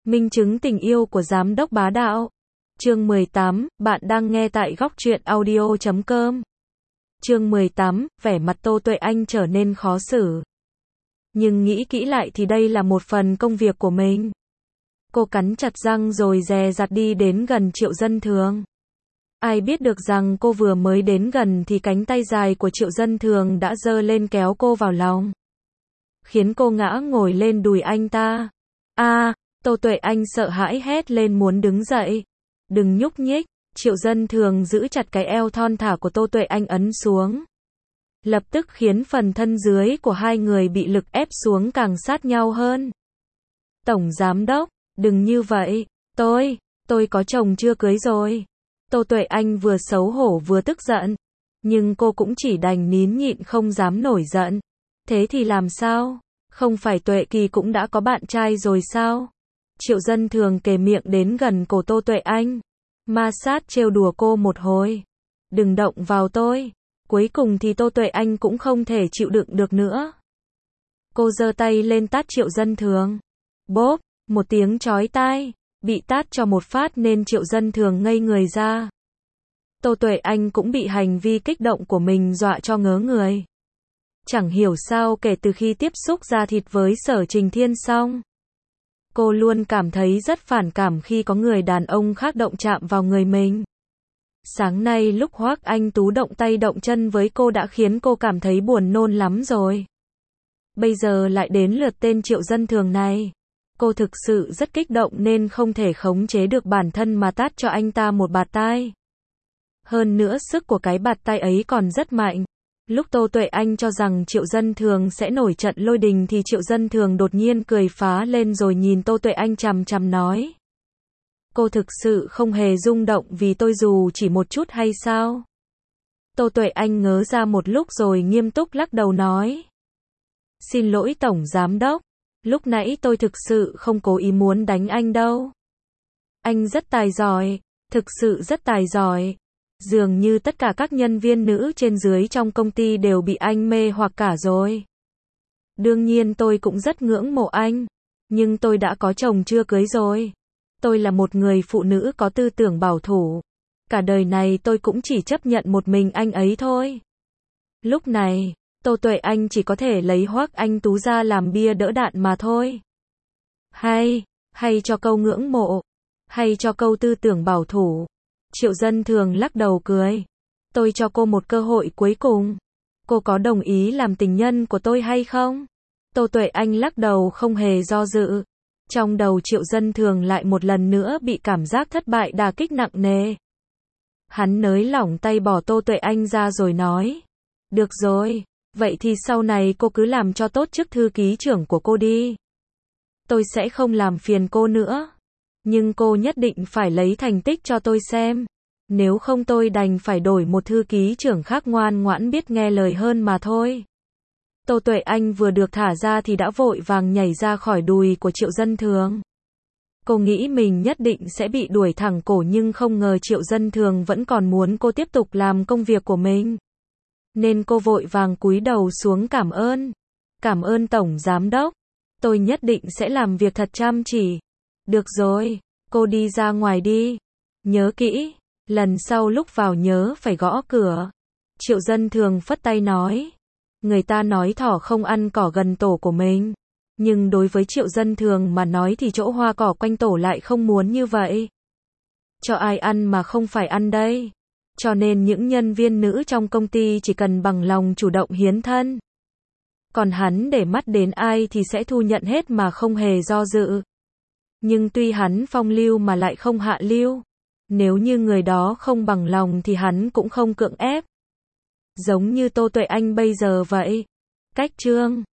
Minh chứng tình yêu của giám đốc bá đạo. Chương 18, bạn đang nghe tại góc truyện audio.com. Chương 18, vẻ mặt Tô Tuệ Anh trở nên khó xử. Nhưng nghĩ kỹ lại thì đây là một phần công việc của mình. Cô cắn chặt răng rồi dè dặt đi đến gần Triệu Dân Thường. Ai biết được rằng cô vừa mới đến gần thì cánh tay dài của Triệu Dân Thường đã giơ lên kéo cô vào lòng, khiến cô ngã ngồi lên đùi anh ta. Tô Tuệ Anh sợ hãi hét lên muốn đứng dậy. Đừng nhúc nhích. Triệu Dân Thường giữ chặt cái eo thon thả của Tô Tuệ Anh ấn xuống, lập tức khiến phần thân dưới của hai người bị lực ép xuống càng sát nhau hơn. Tổng giám đốc, đừng như vậy. Tôi có chồng chưa cưới rồi. Tô Tuệ Anh vừa xấu hổ vừa tức giận, nhưng cô cũng chỉ đành nín nhịn không dám nổi giận. Thế thì làm sao? Không phải Tuệ Kỳ cũng đã có bạn trai rồi sao? Triệu Dân Thường kề miệng đến gần cổ Tô Tuệ Anh, ma sát trêu đùa cô một hồi. Đừng động vào tôi. Cuối cùng thì Tô Tuệ Anh cũng không thể chịu đựng được nữa. Cô giơ tay lên tát Triệu Dân Thường. Bốp, một tiếng chói tai, bị tát cho một phát nên Triệu Dân Thường ngây người ra. Tô Tuệ Anh cũng bị hành vi kích động của mình dọa cho ngớ người. Chẳng hiểu sao kể từ khi tiếp xúc da thịt với Sở Trình Thiên xong, cô luôn cảm thấy rất phản cảm khi có người đàn ông khác động chạm vào người mình. Sáng nay lúc Hoắc Anh Tú động tay động chân với cô đã khiến cô cảm thấy buồn nôn lắm rồi. Bây giờ lại đến lượt tên Triệu Dân Thường này. Cô thực sự rất kích động nên không thể khống chế được bản thân mà tát cho anh ta một bạt tai. Hơn nữa sức của cái bạt tai ấy còn rất mạnh. Lúc Tô Tuệ Anh cho rằng Triệu Dân Thường sẽ nổi trận lôi đình thì Triệu Dân Thường đột nhiên cười phá lên rồi nhìn Tô Tuệ Anh chằm chằm nói. Cô thực sự không hề rung động vì tôi dù chỉ một chút hay sao? Tô Tuệ Anh ngớ ra một lúc rồi nghiêm túc lắc đầu nói. Xin lỗi Tổng Giám Đốc, lúc nãy tôi thực sự không cố ý muốn đánh anh đâu. Anh rất tài giỏi, thực sự rất tài giỏi. Dường như tất cả các nhân viên nữ trên dưới trong công ty đều bị anh mê hoặc cả rồi. Đương nhiên tôi cũng rất ngưỡng mộ anh, nhưng tôi đã có chồng chưa cưới rồi. Tôi là một người phụ nữ có tư tưởng bảo thủ. Cả đời này tôi cũng chỉ chấp nhận một mình anh ấy thôi. Lúc này, Tô Tuệ Anh chỉ có thể lấy Hoắc Anh Tú ra làm bia đỡ đạn mà thôi. Hay cho câu ngưỡng mộ, hay cho câu tư tưởng bảo thủ. Triệu Dân Thường lắc đầu cười. Tôi cho cô một cơ hội cuối cùng. Cô có đồng ý làm tình nhân của tôi hay không? Tô Tuệ Anh lắc đầu không hề do dự. Trong đầu Triệu Dân Thường lại một lần nữa bị cảm giác thất bại đả kích nặng nề. Hắn nới lỏng tay bỏ Tô Tuệ Anh ra rồi nói. Được rồi, vậy thì sau này cô cứ làm cho tốt chức thư ký trưởng của cô đi. Tôi sẽ không làm phiền cô nữa. Nhưng cô nhất định phải lấy thành tích cho tôi xem. Nếu không tôi đành phải đổi một thư ký trưởng khác ngoan ngoãn biết nghe lời hơn mà thôi. Tô Tuệ Anh vừa được thả ra thì đã vội vàng nhảy ra khỏi đùi của Triệu Dân Thường. Cô nghĩ mình nhất định sẽ bị đuổi thẳng cổ nhưng không ngờ Triệu Dân Thường vẫn còn muốn cô tiếp tục làm công việc của mình. Nên cô vội vàng cúi đầu xuống cảm ơn. Cảm ơn Tổng Giám Đốc. Tôi nhất định sẽ làm việc thật chăm chỉ. Được rồi, cô đi ra ngoài đi. Nhớ kỹ, lần sau lúc vào nhớ phải gõ cửa. Triệu Dân Thường phất tay nói. Người ta nói thỏ không ăn cỏ gần tổ của mình. Nhưng đối với Triệu Dân Thường mà nói thì chỗ hoa cỏ quanh tổ lại không muốn như vậy. Cho ai ăn mà không phải ăn đây. Cho nên những nhân viên nữ trong công ty chỉ cần bằng lòng chủ động hiến thân. Còn hắn để mắt đến ai thì sẽ thu nhận hết mà không hề do dự. Nhưng tuy hắn phong lưu mà lại không hạ lưu. Nếu như người đó không bằng lòng thì hắn cũng không cưỡng ép. Giống như Tô Tuệ Anh bây giờ vậy. Cách chương